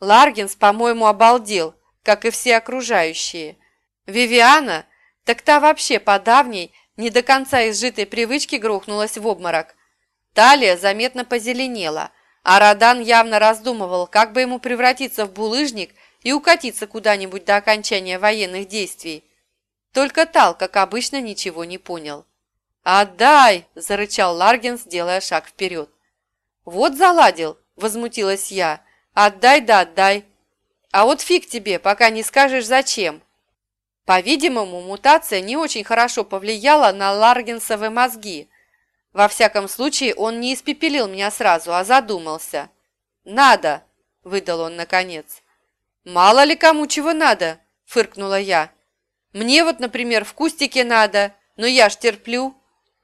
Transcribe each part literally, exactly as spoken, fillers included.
Ларгинс, по-моему, обалдел, как и все окружающие. Вивиана, так та вообще по давней, не до конца изжитой привычке грохнулась в обморок. Талия заметно позеленела, а Родан явно раздумывал, как бы ему превратиться в булыжник и укатиться куда-нибудь до окончания военных действий. Только Тал, как обычно, ничего не понял. «Отдай!» – зарычал Ларгинс, делая шаг вперед. «Вот заладил!» – возмутилась я. «Отдай да отдай! А вот фиг тебе, пока не скажешь зачем!» По-видимому, мутация не очень хорошо повлияла на Ларгинсовы мозги. Во всяком случае, он не испепелил меня сразу, а задумался. «Надо!» – выдал он наконец. «Мало ли кому чего надо!» – фыркнула я. «Мне вот, например, в кустике надо, но я ж терплю».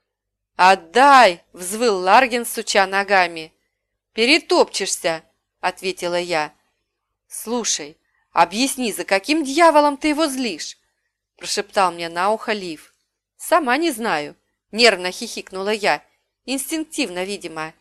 «Отдай!» – взвыл Ларгинс, суча ногами. «Перетопчешься!» – ответила я. «Слушай, объясни, за каким дьяволом ты его злишь?» – прошептал мне на ухо Лив. «Сама не знаю», – нервно хихикнула я, инстинктивно, видимо.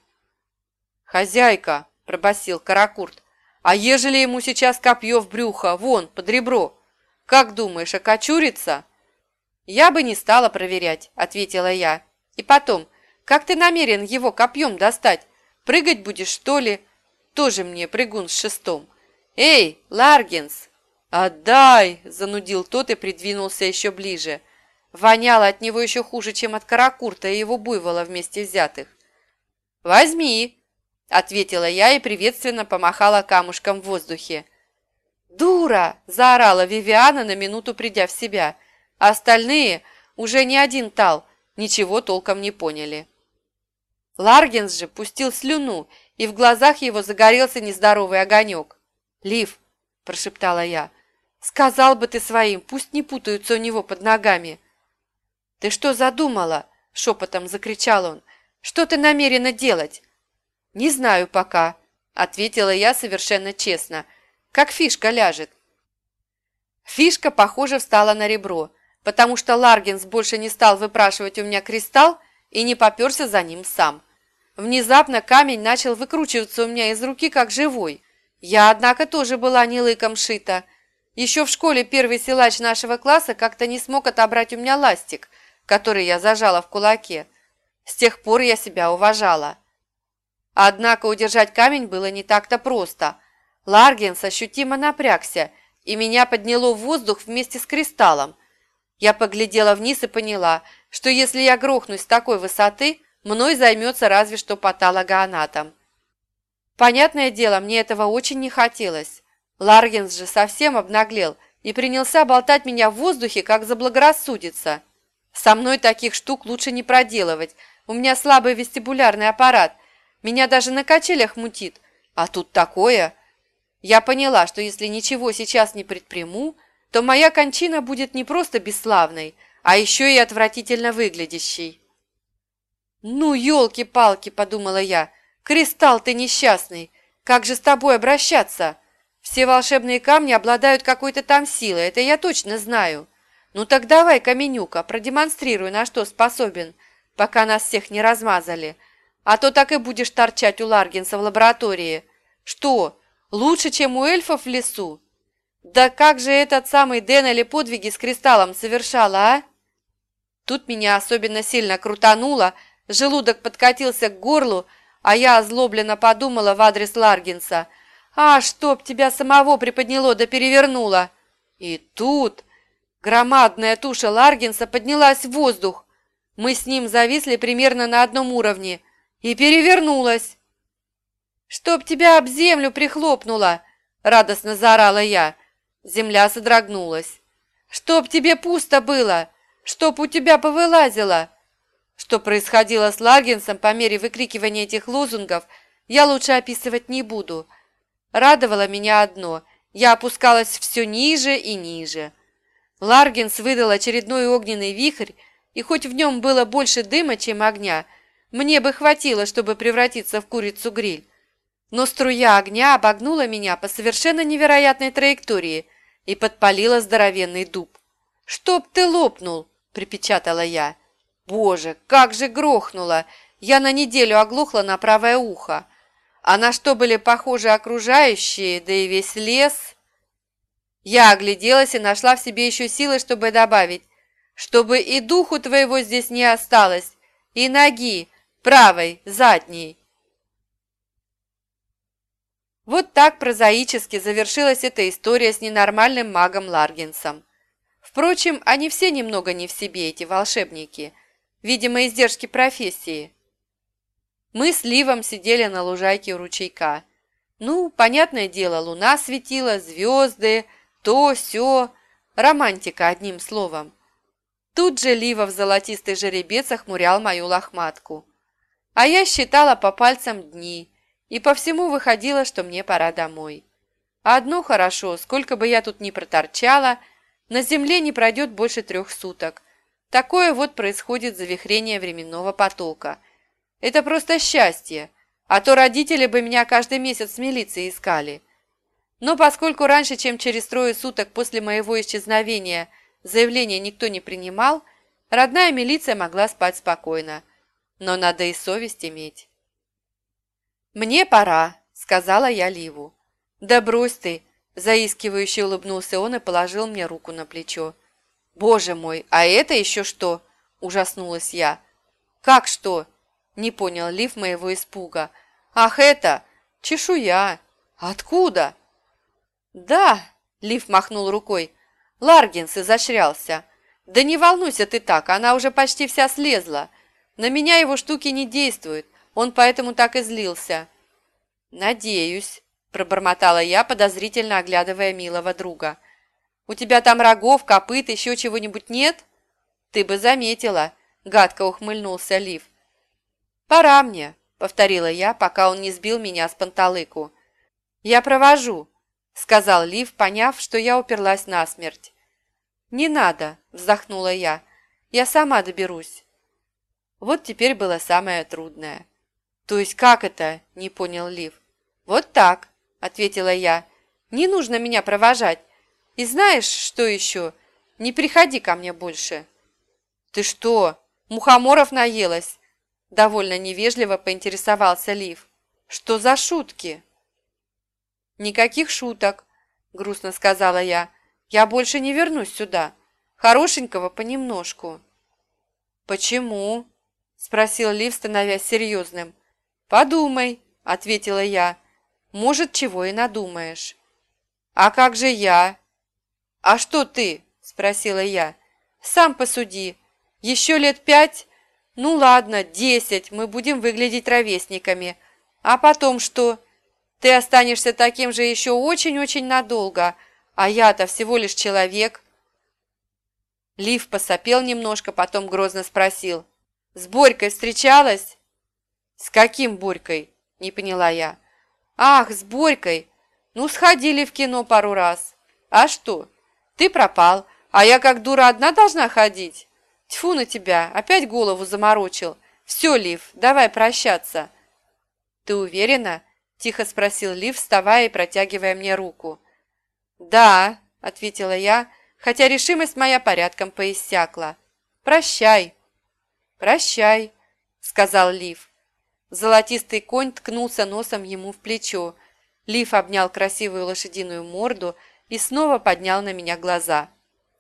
«Хозяйка!» – пробасил Каракурт. «А ежели ему сейчас копье в брюхо, вон, под ребро? Как думаешь, окочурится?» «Я бы не стала проверять», – ответила я. «И потом, как ты намерен его копьем достать? Прыгать будешь, что ли? Тоже мне прыгун с шестом. Эй, Ларгинс!» «Отдай!» – занудил тот и придвинулся еще ближе. Воняло от него еще хуже, чем от Каракурта и его буйвола вместе взятых. «Возьми!» – ответила я и приветственно помахала камушком в воздухе. «Дура!» – заорала Вивиана, на минуту придя в себя. А остальные, уже не один Тал, ничего толком не поняли. Ларгинс же пустил слюну, и в глазах его загорелся нездоровый огонек. «Лив!» – прошептала я. «Сказал бы ты своим, пусть не путаются у него под ногами». «Ты что задумала?» – шепотом закричал он. «Что ты намерена делать?» «Не знаю пока», – ответила я совершенно честно. «Как фишка ляжет». Фишка, похоже, встала на ребро, потому что Ларгинс больше не стал выпрашивать у меня кристалл и не поперся за ним сам. Внезапно камень начал выкручиваться у меня из руки, как живой. Я, однако, тоже была не лыком шита. Еще в школе первый силач нашего класса как-то не смог отобрать у меня ластик, который я зажала в кулаке. С тех пор я себя уважала. Однако удержать камень было не так-то просто. Ларгинс ощутимо напрягся, и меня подняло в воздух вместе с кристаллом. Я поглядела вниз и поняла, что если я грохнусь с такой высоты, мной займется разве что патологоанатом. Понятное дело, мне этого очень не хотелось. Ларгинс же совсем обнаглел и принялся болтать меня в воздухе, как заблагорассудится. Со мной таких штук лучше не проделывать. У меня слабый вестибулярный аппарат. Меня даже на качелях мутит. А тут такое. Я поняла, что если ничего сейчас не предприму, то моя кончина будет не просто бесславной, а еще и отвратительно выглядящей. «Ну, елки-палки», — подумала я, — «Кристалл ты несчастный. Как же с тобой обращаться? Все волшебные камни обладают какой-то там силой, это я точно знаю. Ну так давай, Каменюка, продемонстрируй, на что способен, пока нас всех не размазали. А то так и будешь торчать у Ларгинса в лаборатории. Что, лучше, чем у эльфов в лесу? Да как же этот самый Деннели подвиги с кристаллом совершала, а?» Тут меня особенно сильно крутануло, желудок подкатился к горлу, а я озлобленно подумала в адрес Ларгинса. «А, чтоб тебя самого приподняло да перевернуло!» И тут громадная туша Ларгинса поднялась в воздух. Мы с ним зависли примерно на одном уровне и перевернулась. «Чтоб тебя об землю прихлопнуло!» — радостно заорала я. Земля содрогнулась. «Чтоб тебе пусто было! Чтоб у тебя повылазило!» Что происходило с Ларгинсом по мере выкрикивания этих лозунгов, я лучше описывать не буду. Радовало меня одно – я опускалась все ниже и ниже. Ларгинс выдал очередной огненный вихрь, и хоть в нем было больше дыма, чем огня, мне бы хватило, чтобы превратиться в курицу-гриль. Но струя огня обогнула меня по совершенно невероятной траектории и подпалила здоровенный дуб. «Чтоб ты лопнул!» – припечатала я. Боже, как же грохнуло! Я на неделю оглохла на правое ухо. А на что были похожи окружающие, да и весь лес? Я огляделась и нашла в себе еще силы, чтобы добавить, чтобы и духу твоего здесь не осталось, и ноги, правой, задней. Вот так прозаически завершилась эта история с ненормальным магом Ларгенсом. Впрочем, они все немного не в себе, эти волшебники. Видимо, издержки профессии. Мы с Ливом сидели на лужайке у ручейка. Ну, понятное дело, луна светила, звезды, то, сё. Романтика, одним словом. Тут же Ливов золотистый жеребец охмурял мою лохматку. А я считала по пальцам дни, и по всему выходило, что мне пора домой. Одно хорошо, сколько бы я тут ни проторчала, на земле не пройдет больше трех суток. Такое вот происходит завихрение временного потока. Это просто счастье, а то родители бы меня каждый месяц в милиции искали. Но поскольку раньше, чем через трое суток после моего исчезновения, заявление никто не принимал, родная милиция могла спать спокойно. Но надо и совесть иметь. «Мне пора», — сказала я Ливу. «Да брось ты», — заискивающе улыбнулся он и положил мне руку на плечо. «Боже мой, а это еще что?» – ужаснулась я. «Как что?» – не понял Лив моего испуга. «Ах, это! Чешуя! Откуда?» «Да», – Лив махнул рукой, – «Ларгенс изощрялся. Да не волнуйся ты так, она уже почти вся слезла. На меня его штуки не действуют, он поэтому так и злился». «Надеюсь», – пробормотала я, подозрительно оглядывая милого друга. «У тебя там рогов, копыт, еще чего-нибудь нет?» «Ты бы заметила», – гадко ухмыльнулся Лив. «Пора мне», – повторила я, пока он не сбил меня с панталыку. «Я провожу», – сказал Лив, поняв, что я уперлась насмерть. «Не надо», – вздохнула я, – «я сама доберусь». Вот теперь было самое трудное. «То есть как это?» – не понял Лив. «Вот так», – ответила я, – «не нужно меня провожать. И знаешь, что еще? Не приходи ко мне больше». «Ты что, мухоморов наелась?» Довольно невежливо поинтересовался Лив. «Что за шутки?» «Никаких шуток», грустно сказала я. «Я больше не вернусь сюда. Хорошенького понемножку». «Почему?» спросил Лив, становясь серьезным. «Подумай», ответила я. «Может, чего и надумаешь». «А как же я?» «А что ты?» – спросила я. «Сам посуди. Еще лет пять? Ну ладно, десять, мы будем выглядеть ровесниками. А потом что? Ты останешься таким же еще очень-очень надолго, а я-то всего лишь человек». Лив посопел немножко, потом грозно спросил. «С Борькой встречалась?» «С каким Борькой?» – не поняла я. «Ах, с Борькой! Ну, сходили в кино пару раз. А что? Ты пропал, а я как дура одна должна ходить? Тьфу на тебя, опять голову заморочил. Все, Лив, давай прощаться». «Ты уверена?» – тихо спросил Лив, вставая и протягивая мне руку. «Да», – ответила я, хотя решимость моя порядком поиссякла. «Прощай». «Прощай», – сказал Лив. Золотистый конь ткнулся носом ему в плечо. Лив обнял красивую лошадиную морду и снова поднял на меня глаза.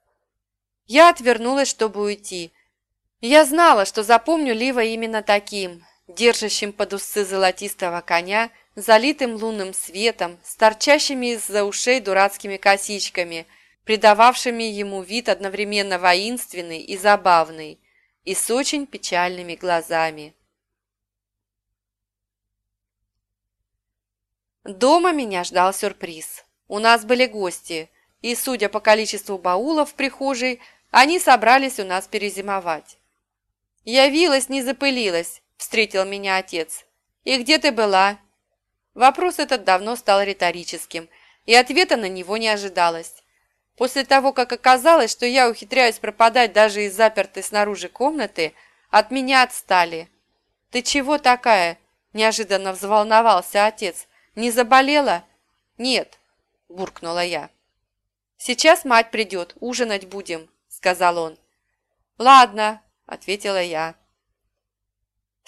Я отвернулась, чтобы уйти. Я знала, что запомню Лива именно таким, держащим под усы золотистого коня, залитым лунным светом, с торчащими из-за ушей дурацкими косичками, придававшими ему вид одновременно воинственный и забавный, и с очень печальными глазами. Дома меня ждал сюрприз. У нас были гости, и, судя по количеству баулов в прихожей, они собрались у нас перезимовать. «Явилась, не запылилась», – встретил меня отец. «И где ты была?» Вопрос этот давно стал риторическим, и ответа на него не ожидалось. После того, как оказалось, что я ухитряюсь пропадать даже из запертой снаружи комнаты, от меня отстали. «Ты чего такая?» – неожиданно взволновался отец. «Не заболела?» «Нет», – буркнула я. «Сейчас мать придет, ужинать будем», – сказал он. «Ладно», – ответила я.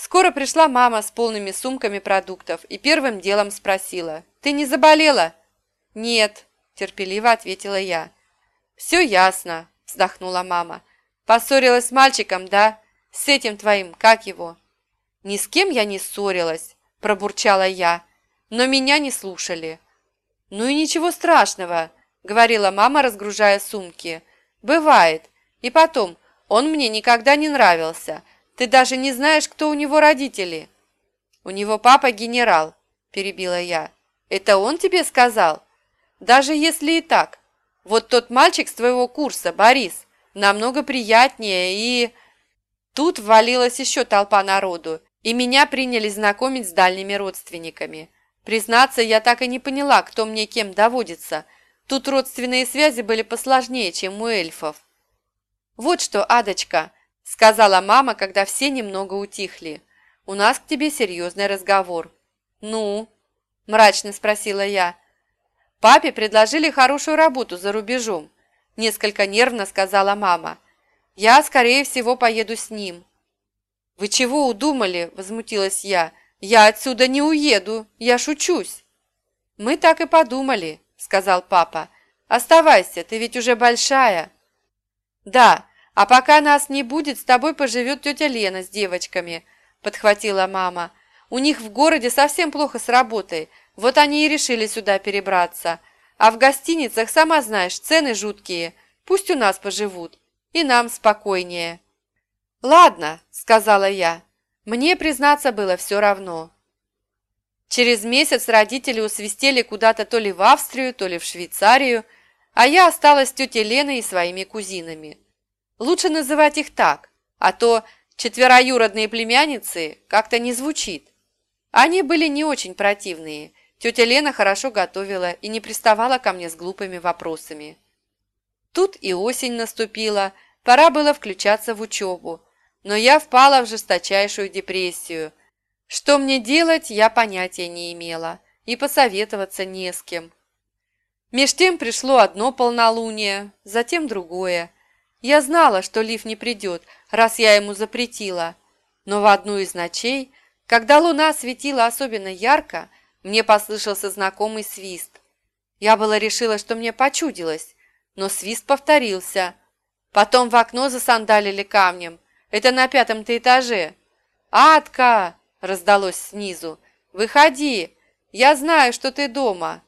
Скоро пришла мама с полными сумками продуктов и первым делом спросила: «Ты не заболела?» «Нет», – терпеливо ответила я. «Все ясно», – вздохнула мама. «Поссорилась с мальчиком, да? С этим твоим, как его?» «Ни с кем я не ссорилась», – пробурчала я, но меня не слушали. «Ну и ничего страшного», – говорила мама, разгружая сумки. «Бывает. И потом, он мне никогда не нравился. Ты даже не знаешь, кто у него родители». «У него папа генерал», – перебила я. «Это он тебе сказал?» «Даже если и так. Вот тот мальчик с твоего курса, Борис, намного приятнее и...» Тут ввалилась еще толпа народу, и меня приняли знакомить с дальними родственниками. Признаться, я так и не поняла, кто мне кем доводится. Тут родственные связи были посложнее, чем у эльфов. «Вот что, Адочка», – сказала мама, когда все немного утихли, – «у нас к тебе серьезный разговор». «Ну?» – мрачно спросила я. «Папе предложили хорошую работу за рубежом», – несколько нервно сказала мама. «Я, скорее всего, поеду с ним». «Вы чего удумали?» – возмутилась я. «Я отсюда не уеду, я шучусь». «Мы так и подумали», – сказал папа. «Оставайся, ты ведь уже большая». «Да, а пока нас не будет, с тобой поживет тетя Лена с девочками», – подхватила мама. «У них в городе совсем плохо с работой, вот они и решили сюда перебраться. А в гостиницах, сама знаешь, цены жуткие, пусть у нас поживут, и нам спокойнее». «Ладно», – сказала я. Мне, признаться, было все равно. Через месяц родители усвистели куда-то то ли в Австрию, то ли в Швейцарию, а я осталась с тетей Леной и своими кузинами. Лучше называть их так, а то четвероюродные племянницы как-то не звучит. Они были не очень противные. Тетя Лена хорошо готовила и не приставала ко мне с глупыми вопросами. Тут и осень наступила, пора было включаться в учебу, но я впала в жесточайшую депрессию. Что мне делать, я понятия не имела, и посоветоваться не с кем. Меж тем пришло одно полнолуние, затем другое. Я знала, что Лив не придет, раз я ему запретила, но в одну из ночей, когда луна светила особенно ярко, мне послышался знакомый свист. Я было решила, что мне почудилось, но свист повторился. Потом в окно засандалили камнем. Это на пятом-то этаже. «Адка!» – раздалось снизу. «Выходи! Я знаю, что ты дома!»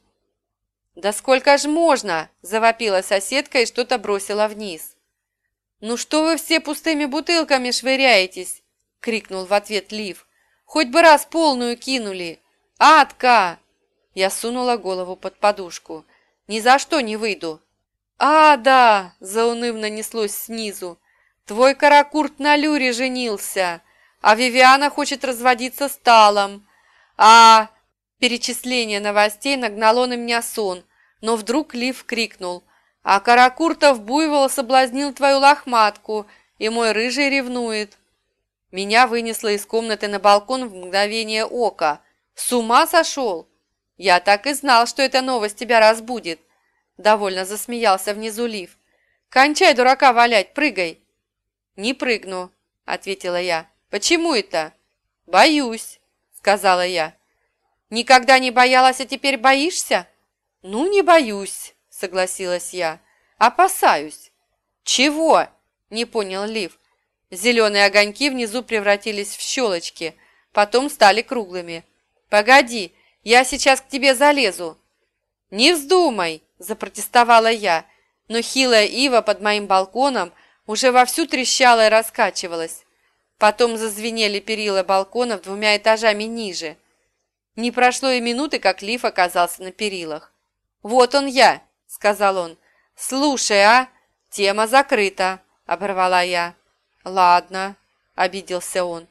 «Да сколько ж можно?» – завопила соседка и что-то бросила вниз. «Ну что вы все пустыми бутылками швыряетесь?» – крикнул в ответ Лив. «Хоть бы раз полную кинули! Адка!» Я сунула голову под подушку. «Ни за что не выйду!» «А, да!» – заунывно неслось снизу. «Твой каракурт на Люре женился, а Вивиана хочет разводиться с Талом. А...» Перечисление новостей нагнало на меня сон, но вдруг Лив крикнул. «А Каракуртов буйвол соблазнил твою лохматку, и мой рыжий ревнует». Меня вынесло из комнаты на балкон в мгновение ока. «С ума сошел?» «Я так и знал, что эта новость тебя разбудит», – довольно засмеялся внизу Лив. «Кончай дурака валять, прыгай». «Не прыгну», – ответила я. «Почему это?» «Боюсь», – сказала я. «Никогда не боялась, а теперь боишься?» «Ну, не боюсь», – согласилась я. «Опасаюсь». «Чего?» – не понял Лив. Зеленые огоньки внизу превратились в щелочки, потом стали круглыми. «Погоди, я сейчас к тебе залезу». «Не вздумай», – запротестовала я, но хилая ива под моим балконом уже вовсю трещала и раскачивалась. Потом зазвенели перила балконов двумя этажами ниже. Не прошло и минуты, как Лив оказался на перилах. «Вот он я», — сказал он. «Слушай, а, тема закрыта», — оборвала я. «Ладно», — обиделся он.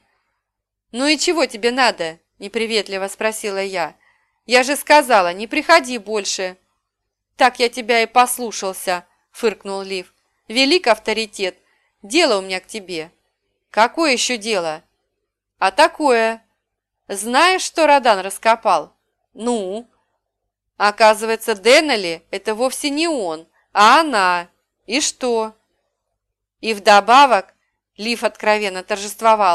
«Ну и чего тебе надо?» — неприветливо спросила я. «Я же сказала, не приходи больше». «Так я тебя и послушался», — фыркнул Лив. «Велик авторитет. Дело у меня к тебе». «Какое еще дело?» «А такое. Знаешь, что Родан раскопал?» «Ну?» «Оказывается, Деннели – это вовсе не он, а она. И что?» «И вдобавок», – Лив откровенно торжествовал,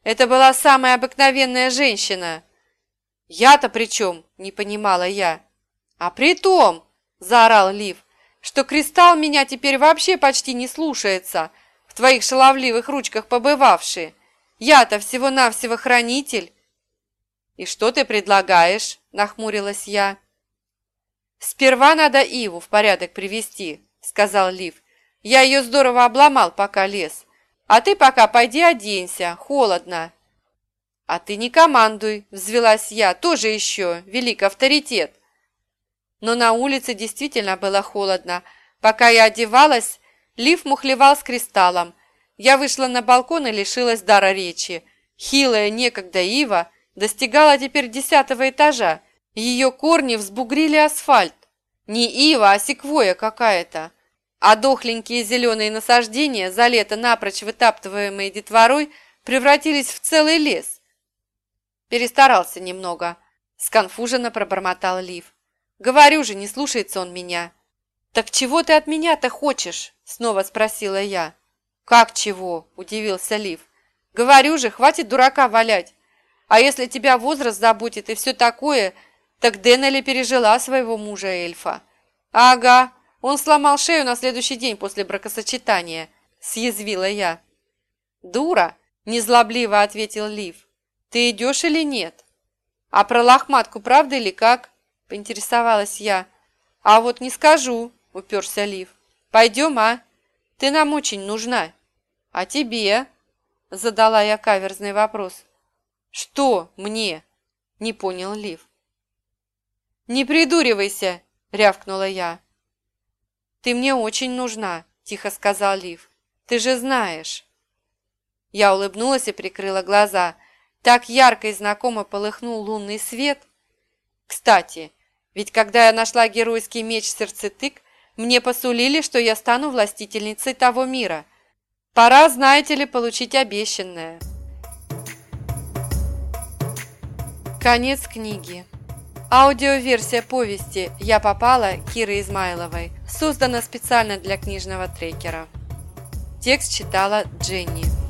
Это была самая обыкновенная женщина». «Я-то при чем?» – не понимала я. «А при том», – заорал Лив, – «что кристалл меня теперь вообще почти не слушается, в твоих шаловливых ручках побывавший. Я-то всего-навсего хранитель». «И что ты предлагаешь?» – нахмурилась я. «Сперва надо Иву в порядок привести», – сказал Лив. «Я ее здорово обломал, пока лез. А ты пока пойди оденься, холодно». «А ты не командуй», – взвелась я, – «тоже еще велик авторитет». Но на улице действительно было холодно. Пока я одевалась, Лив мухлевал с кристаллом. Я вышла на балкон и лишилась дара речи. Хилая некогда ива достигала теперь десятого этажа. Ее корни взбугрили асфальт. Не ива, а секвойя какая-то. А дохленькие зеленые насаждения, за лето напрочь вытаптываемые детворой, превратились в целый лес. Перестарался немного. Сконфуженно пробормотал Лив. «Говорю же, не слушается он меня». «Так чего ты от меня-то хочешь?» Снова спросила я. «Как чего?» – удивился Лив. «Говорю же, хватит дурака валять. А если тебя возраст заботит и все такое, так Деннели пережила своего мужа-эльфа». «Ага, он сломал шею на следующий день после бракосочетания», – съязвила я. «Дура!» – незлобливо ответил Лив. «Ты идешь или нет?» «А про лохматку правда или как?» – поинтересовалась я. «А вот не скажу», – уперся Лив. «Пойдем, а? Ты нам очень нужна». «А тебе?» – задала я каверзный вопрос. «Что мне?» – не понял Лив. «Не придуривайся!» – рявкнула я. «Ты мне очень нужна», – тихо сказал Лив. «Ты же знаешь». Я улыбнулась и прикрыла глаза. Так ярко и знакомо полыхнул лунный свет. Кстати, ведь когда я нашла геройский меч Сердцетык, мне посулили, что я стану властительницей того мира. Пора, знаете ли, получить обещанное. Конец книги. Аудиоверсия повести «Я попала» Киры Измайловой создана специально для книжного трекера. Текст читала Дженни.